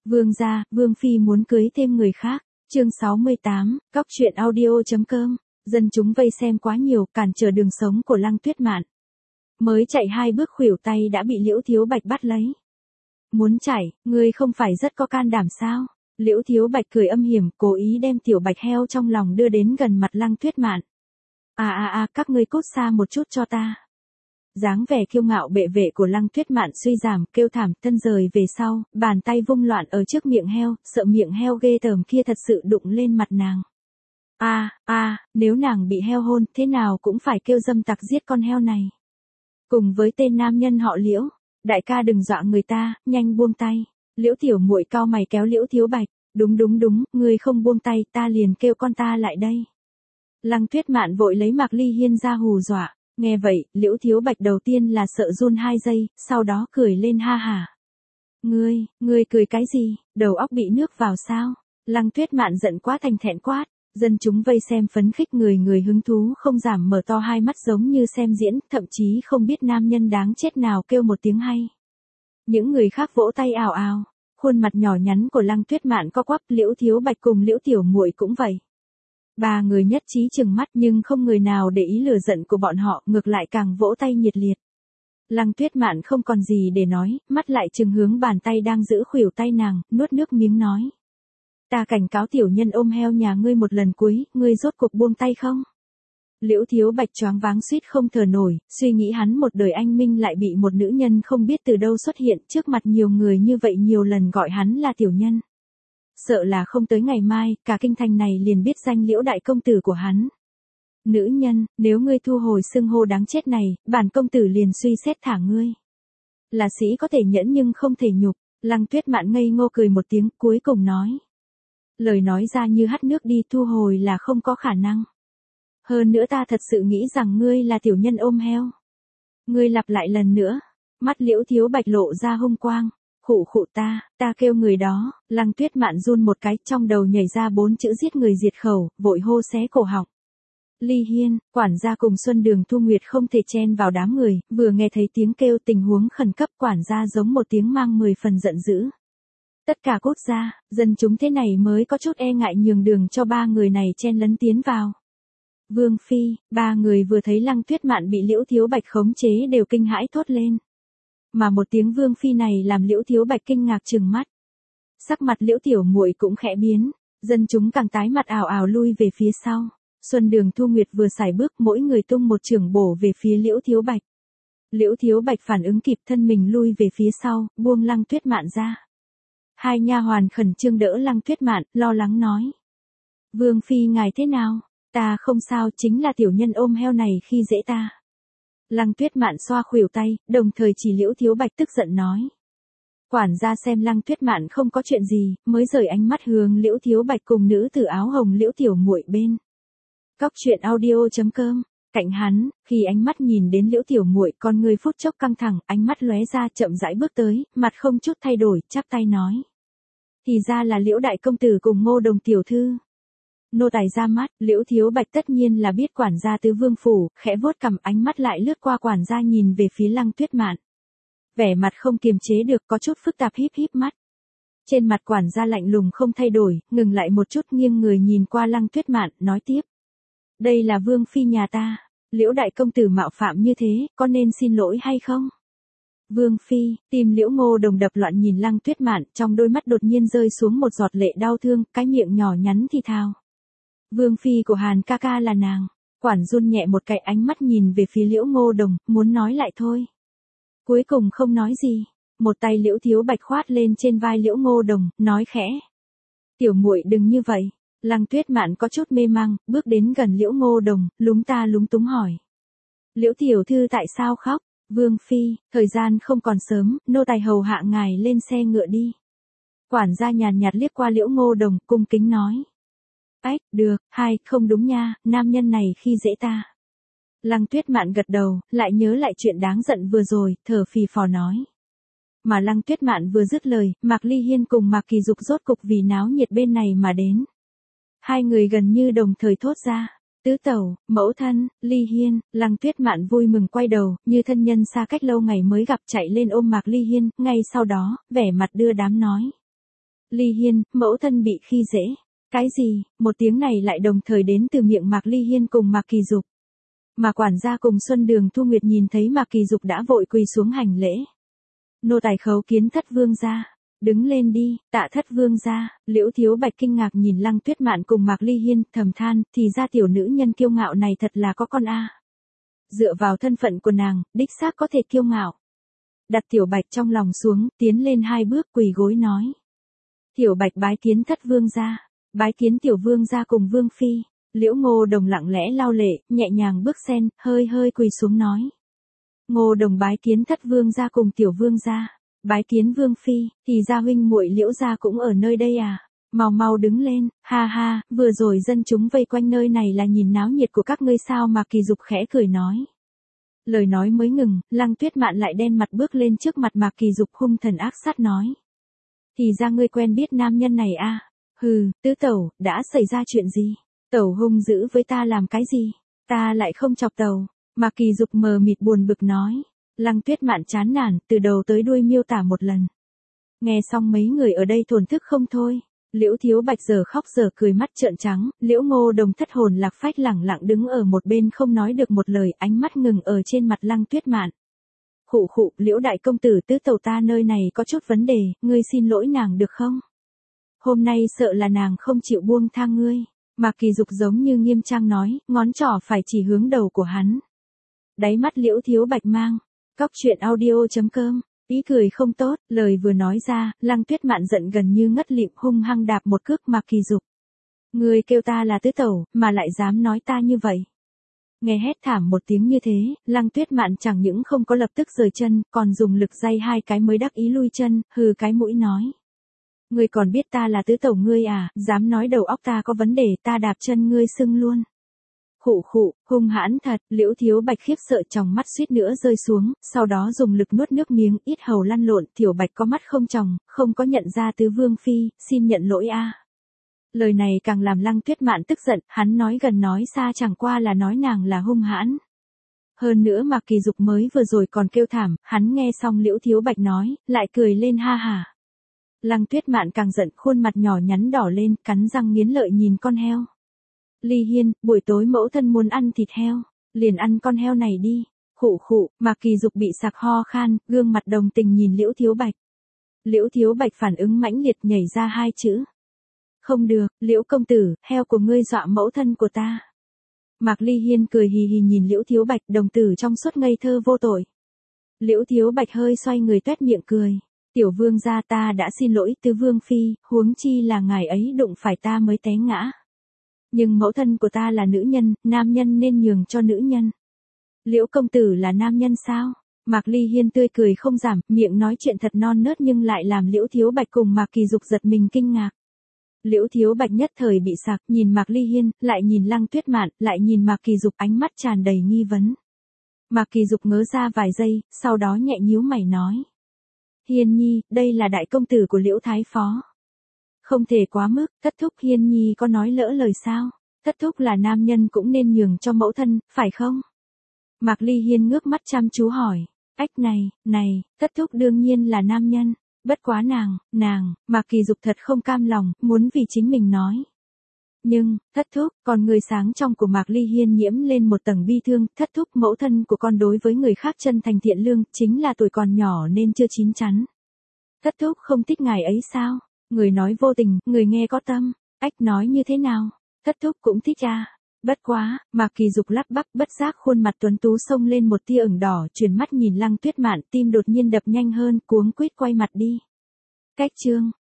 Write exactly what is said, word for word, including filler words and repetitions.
Vương gia, Vương phi muốn cưới thêm người khác. Chương sáu mươi tám, Cóc truyện audio.com. Dân chúng vây xem quá nhiều, cản trở đường sống của Lăng Tuyết Mạn. Mới chạy hai bước khuỷu tay đã bị Liễu Thiếu Bạch bắt lấy. Muốn chạy, ngươi không phải rất có can đảm sao? Liễu Thiếu Bạch cười âm hiểm, cố ý đem tiểu bạch heo trong lòng đưa đến gần mặt Lăng Tuyết Mạn. À à à, các ngươi cút xa một chút cho ta. Dáng vẻ kiêu ngạo bệ vệ của Lăng Tuyết Mạn suy giảm, kêu thảm, thân rời về sau, bàn tay vung loạn ở trước miệng heo, sợ miệng heo ghê tởm kia thật sự đụng lên mặt nàng. A, a, nếu nàng bị heo hôn, thế nào cũng phải kêu dâm tặc giết con heo này. Cùng với tên nam nhân họ Liễu, đại ca đừng dọa người ta, nhanh buông tay. Liễu tiểu muội cau mày kéo Liễu Thiếu Bạch, đúng đúng đúng, ngươi không buông tay, ta liền kêu con ta lại đây. Lăng Tuyết Mạn vội lấy Mạc Ly Hiên ra hù dọa. Nghe vậy, Liễu Thiếu Bạch đầu tiên là sợ run hai giây, sau đó cười lên ha hả. Ngươi, ngươi cười cái gì, đầu óc bị nước vào sao? Lăng Tuyết Mạn giận quá thành thẹn quát, dân chúng vây xem phấn khích, người người hứng thú không giảm, mở to hai mắt giống như xem diễn, thậm chí không biết nam nhân đáng chết nào kêu một tiếng hay. Những người khác vỗ tay ào ào, khuôn mặt nhỏ nhắn của Lăng Tuyết Mạn co quắp, Liễu Thiếu Bạch cùng Liễu Tiểu Muội cũng vậy. Ba người nhất trí trừng mắt nhưng không người nào để ý lửa giận của bọn họ, ngược lại càng vỗ tay nhiệt liệt. Lăng Tuyết Mạn không còn gì để nói, mắt lại trừng hướng bàn tay đang giữ khuỷu tay nàng, nuốt nước miếng nói. Ta cảnh cáo tiểu nhân ôm heo nhà ngươi một lần cuối, ngươi rốt cuộc buông tay không? Liễu Thiếu Bạch choáng váng suýt không thở nổi, suy nghĩ hắn một đời anh minh lại bị một nữ nhân không biết từ đâu xuất hiện trước mặt nhiều người như vậy nhiều lần gọi hắn là tiểu nhân. Sợ là không tới ngày mai, cả kinh thành này liền biết danh Liễu đại công tử của hắn. Nữ nhân, nếu ngươi thu hồi xưng hô đáng chết này, bản công tử liền suy xét thả ngươi. Là sĩ có thể nhẫn nhưng không thể nhục. Lăng Tuyết Mạn ngây ngô cười một tiếng, cuối cùng nói. Lời nói ra như hắt nước đi, thu hồi là không có khả năng. Hơn nữa ta thật sự nghĩ rằng ngươi là tiểu nhân ôm heo. Ngươi lặp lại lần nữa. Mắt Liễu Thiếu Bạch lộ ra hung quang. Khụ khụ ta, ta kêu người đó. Lăng Tuyết Mạn run một cái, trong đầu nhảy ra bốn chữ giết người diệt khẩu, vội hô xé cổ họng. Ly Hiên, quản gia cùng Xuân Đường Thu Nguyệt không thể chen vào đám người, vừa nghe thấy tiếng kêu tình huống khẩn cấp, quản gia giống một tiếng mang mười phần giận dữ. Tất cả cút ra, dân chúng thế này mới có chút e ngại nhường đường cho ba người này chen lấn tiến vào. Vương phi, ba người vừa thấy Lăng Tuyết Mạn bị Liễu Thiếu Bạch khống chế đều kinh hãi thốt lên. Mà một tiếng vương phi này làm Liễu Thiếu Bạch kinh ngạc trừng mắt. Sắc mặt Liễu Tiểu Muội cũng khẽ biến, dân chúng càng tái mặt ảo ảo lui về phía sau. Xuân Đường Thu Nguyệt vừa sải bước, mỗi người tung một chưởng bổ về phía Liễu Thiếu Bạch. Liễu Thiếu Bạch phản ứng kịp, thân mình lui về phía sau, buông Lăng Tuyết Mạn ra. Hai nha hoàn khẩn trương đỡ Lăng Tuyết Mạn, lo lắng nói. Vương phi ngài thế nào? Ta không sao, chính là tiểu nhân ôm heo này khi dễ ta. Lăng Tuyết Mạn xoa khuỷu tay, đồng thời chỉ Liễu Thiếu Bạch tức giận nói. Quản gia xem Lăng Tuyết Mạn không có chuyện gì, mới rời ánh mắt hướng Liễu Thiếu Bạch cùng nữ tử áo hồng Liễu Tiểu Muội bên. Cóc truyện audio.com. Cạnh hắn, khi ánh mắt nhìn đến Liễu Tiểu Muội, con người phút chốc căng thẳng, ánh mắt lóe ra, chậm rãi bước tới, mặt không chút thay đổi, chắp tay nói. Thì ra là Liễu đại công tử cùng Ngô Đồng tiểu thư. Nô tài ra mắt, Liễu Thiếu Bạch tất nhiên là biết quản gia tứ vương phủ, khẽ vuốt cằm, ánh mắt lại lướt qua quản gia nhìn về phía Lăng Tuyết Mạn. Vẻ mặt không kiềm chế được, có chút phức tạp, híp híp mắt. Trên mặt quản gia lạnh lùng không thay đổi, ngừng lại một chút, nghiêng người nhìn qua Lăng Tuyết Mạn, nói tiếp. Đây là vương phi nhà ta, Liễu đại công tử mạo phạm như thế, có nên xin lỗi hay không? Vương phi, tim Liễu Ngô Đồng đập loạn nhìn Lăng Tuyết Mạn, trong đôi mắt đột nhiên rơi xuống một giọt lệ đau thương, cái miệng nhỏ nhắn thì thào. Vương phi của Hàn ca ca là nàng. Quản run nhẹ một cái, ánh mắt nhìn về phía Liễu Ngô Đồng, muốn nói lại thôi. Cuối cùng không nói gì, một tay Liễu Thiếu Bạch khoát lên trên vai Liễu Ngô Đồng, nói khẽ. Tiểu muội đừng như vậy. Lăng Tuyết Mạn có chút mê mang, bước đến gần Liễu Ngô Đồng, lúng ta lúng túng hỏi. Liễu tiểu thư tại sao khóc? Vương phi, thời gian không còn sớm, nô tài hầu hạ ngài lên xe ngựa đi. Quản gia nhàn nhạt liếc qua Liễu Ngô Đồng, cung kính nói. Ách, được, hai, không đúng nha, nam nhân này khi dễ ta. Lăng Tuyết Mạn gật đầu, lại nhớ lại chuyện đáng giận vừa rồi, thở phì phò nói. Mà Lăng Tuyết Mạn vừa dứt lời, Mạc Ly Hiên cùng Mạc Kỳ Dục rốt cục vì náo nhiệt bên này mà đến. Hai người gần như đồng thời thốt ra. Tứ tẩu, mẫu thân, Ly Hiên. Lăng Tuyết Mạn vui mừng quay đầu, như thân nhân xa cách lâu ngày mới gặp, chạy lên ôm Mạc Ly Hiên, ngay sau đó, vẻ mặt đưa đám nói. Ly Hiên, mẫu thân bị khi dễ. Cái gì? Một tiếng này lại đồng thời đến từ miệng Mạc Ly Hiên cùng Mạc Kỳ Dục. Mà quản gia cùng Xuân Đường Thu Nguyệt nhìn thấy Mạc Kỳ Dục đã vội quỳ xuống hành lễ. Nô tài khấu kiến thất vương gia. Đứng lên đi, tạ thất vương gia. Liễu Thiếu Bạch kinh ngạc nhìn Lăng Tuyết Mạn cùng Mạc Ly Hiên, thầm than, thì ra tiểu nữ nhân kiêu ngạo này thật là có con a. Dựa vào thân phận của nàng, đích xác có thể kiêu ngạo. Đặt Tiểu Bạch trong lòng xuống, tiến lên hai bước quỳ gối nói. Tiểu Bạch bái kiến thất vương gia, bái kiến tiểu vương gia cùng vương phi. Liễu Ngô Đồng lặng lẽ lau lệ, nhẹ nhàng bước sen, hơi hơi quỳ xuống nói. Ngô Đồng bái kiến thất vương gia cùng tiểu vương gia, bái kiến vương phi, thì gia huynh muội Liễu gia cũng ở nơi đây à? Mau mau đứng lên, ha ha, vừa rồi dân chúng vây quanh nơi này là nhìn náo nhiệt của các ngươi sao? Mạc Kỳ Dục khẽ cười nói. Lời nói mới ngừng, Lăng Tuyết Mạn lại đen mặt bước lên trước mặt Mạc Kỳ Dục hung thần ác sát nói. Thì ra ngươi quen biết nam nhân này à? Hừ, tứ tẩu, đã xảy ra chuyện gì? Tẩu hung dữ với ta làm cái gì? Ta lại không chọc tẩu. Mạc Kỳ Dục mờ mịt buồn bực nói. Lăng Tuyết Mạn chán nản, từ đầu tới đuôi miêu tả một lần. Nghe xong mấy người ở đây thổn thức không thôi. Liễu Thiếu Bạch giờ khóc giờ cười mắt trợn trắng, Liễu Ngô Đồng thất hồn lạc phách lẳng lặng đứng ở một bên không nói được một lời, ánh mắt ngừng ở trên mặt Lăng Tuyết Mạn. Khụ khụ, Liễu đại công tử tứ tẩu ta nơi này có chút vấn đề, ngươi xin lỗi nàng được không? Hôm nay sợ là nàng không chịu buông tha ngươi. Mạc Kỳ Dục giống như nghiêm trang nói, ngón trỏ phải chỉ hướng đầu của hắn. Đáy mắt Liễu Thiếu Bạch mang. Cóc truyện audio chấm com. Ý cười không tốt, lời vừa nói ra, Lăng Tuyết Mạn giận gần như ngất lịm hung hăng đạp một cước Mạc Kỳ Dục. Ngươi kêu ta là tứ tẩu, mà lại dám nói ta như vậy. Nghe hét thảm một tiếng như thế, Lăng Tuyết Mạn chẳng những không có lập tức rời chân, còn dùng lực day hai cái mới đắc ý lui chân, hừ cái mũi nói. Ngươi còn biết ta là tứ tẩu ngươi à, dám nói đầu óc ta có vấn đề, ta đạp chân ngươi sưng luôn. Khụ khụ, hung hãn thật, Liễu Thiếu Bạch khiếp sợ trong mắt suýt nữa rơi xuống, sau đó dùng lực nuốt nước miếng, ít hầu lăn lộn, Tiểu Bạch có mắt không tròng, không có nhận ra tứ vương phi, xin nhận lỗi a. Lời này càng làm Lăng Tuyết Mạn tức giận, hắn nói gần nói xa chẳng qua là nói nàng là hung hãn. Hơn nữa Mạc Kỳ Dục mới vừa rồi còn kêu thảm, hắn nghe xong Liễu Thiếu Bạch nói, lại cười lên ha hả. Lăng Tuyết Mạn càng giận, khuôn mặt nhỏ nhắn đỏ lên, cắn răng nghiến lợi nhìn con heo. Ly Hiên, buổi tối mẫu thân muốn ăn thịt heo, liền ăn con heo này đi. Khụ khụ, Mạc Kỳ Dục bị sặc ho khan, gương mặt đồng tình nhìn Liễu Thiếu Bạch. Liễu Thiếu Bạch phản ứng mãnh liệt nhảy ra hai chữ. Không được, Liễu công tử, heo của ngươi dọa mẫu thân của ta. Mạc Ly Hiên cười hì hì nhìn Liễu Thiếu Bạch, đồng tử trong suốt ngây thơ vô tội. Liễu Thiếu Bạch hơi xoay người toét miệng cười. Tiểu vương gia ta đã xin lỗi tứ vương phi, huống chi là ngài ấy đụng phải ta mới té ngã. Nhưng mẫu thân của ta là nữ nhân, nam nhân nên nhường cho nữ nhân. Liễu công tử là nam nhân sao? Mạc Ly Hiên tươi cười không giảm, miệng nói chuyện thật non nớt nhưng lại làm Liễu Thiếu Bạch cùng Mạc Kỳ Dục giật mình kinh ngạc. Liễu Thiếu Bạch nhất thời bị sặc, nhìn Mạc Ly Hiên, lại nhìn Lăng Tuyết Mạn, lại nhìn Mạc Kỳ Dục, ánh mắt tràn đầy nghi vấn. Mạc Kỳ Dục ngớ ra vài giây, sau đó nhẹ nhíu mày nói. Hiên nhi, đây là đại công tử của Liễu Thái Phó. Không thể quá mức, thất thúc Hiên nhi có nói lỡ lời sao? Thất thúc là nam nhân cũng nên nhường cho mẫu thân, phải không? Mạc Ly Hiên ngước mắt chăm chú hỏi. Ách này, này, thất thúc đương nhiên là nam nhân. Bất quá nàng, nàng, Mạc Kỳ Dục thật không cam lòng, muốn vì chính mình nói. Nhưng, thất thúc, còn người sáng trong của Mạc Ly Hiên nhiễm lên một tầng bi thương, thất thúc mẫu thân của con đối với người khác chân thành thiện lương, chính là tuổi còn nhỏ nên chưa chín chắn. Thất thúc không thích ngài ấy sao? Người nói vô tình, người nghe có tâm. Ách nói như thế nào? Thất thúc cũng thích à? Bất quá, Mạc Kỳ Dục lắp bắp bất giác khuôn mặt tuấn tú xông lên một tia ửng đỏ, chuyển mắt nhìn Lăng Tuyết Mạn, tim đột nhiên đập nhanh hơn, cuống quýt quay mặt đi. Cách chương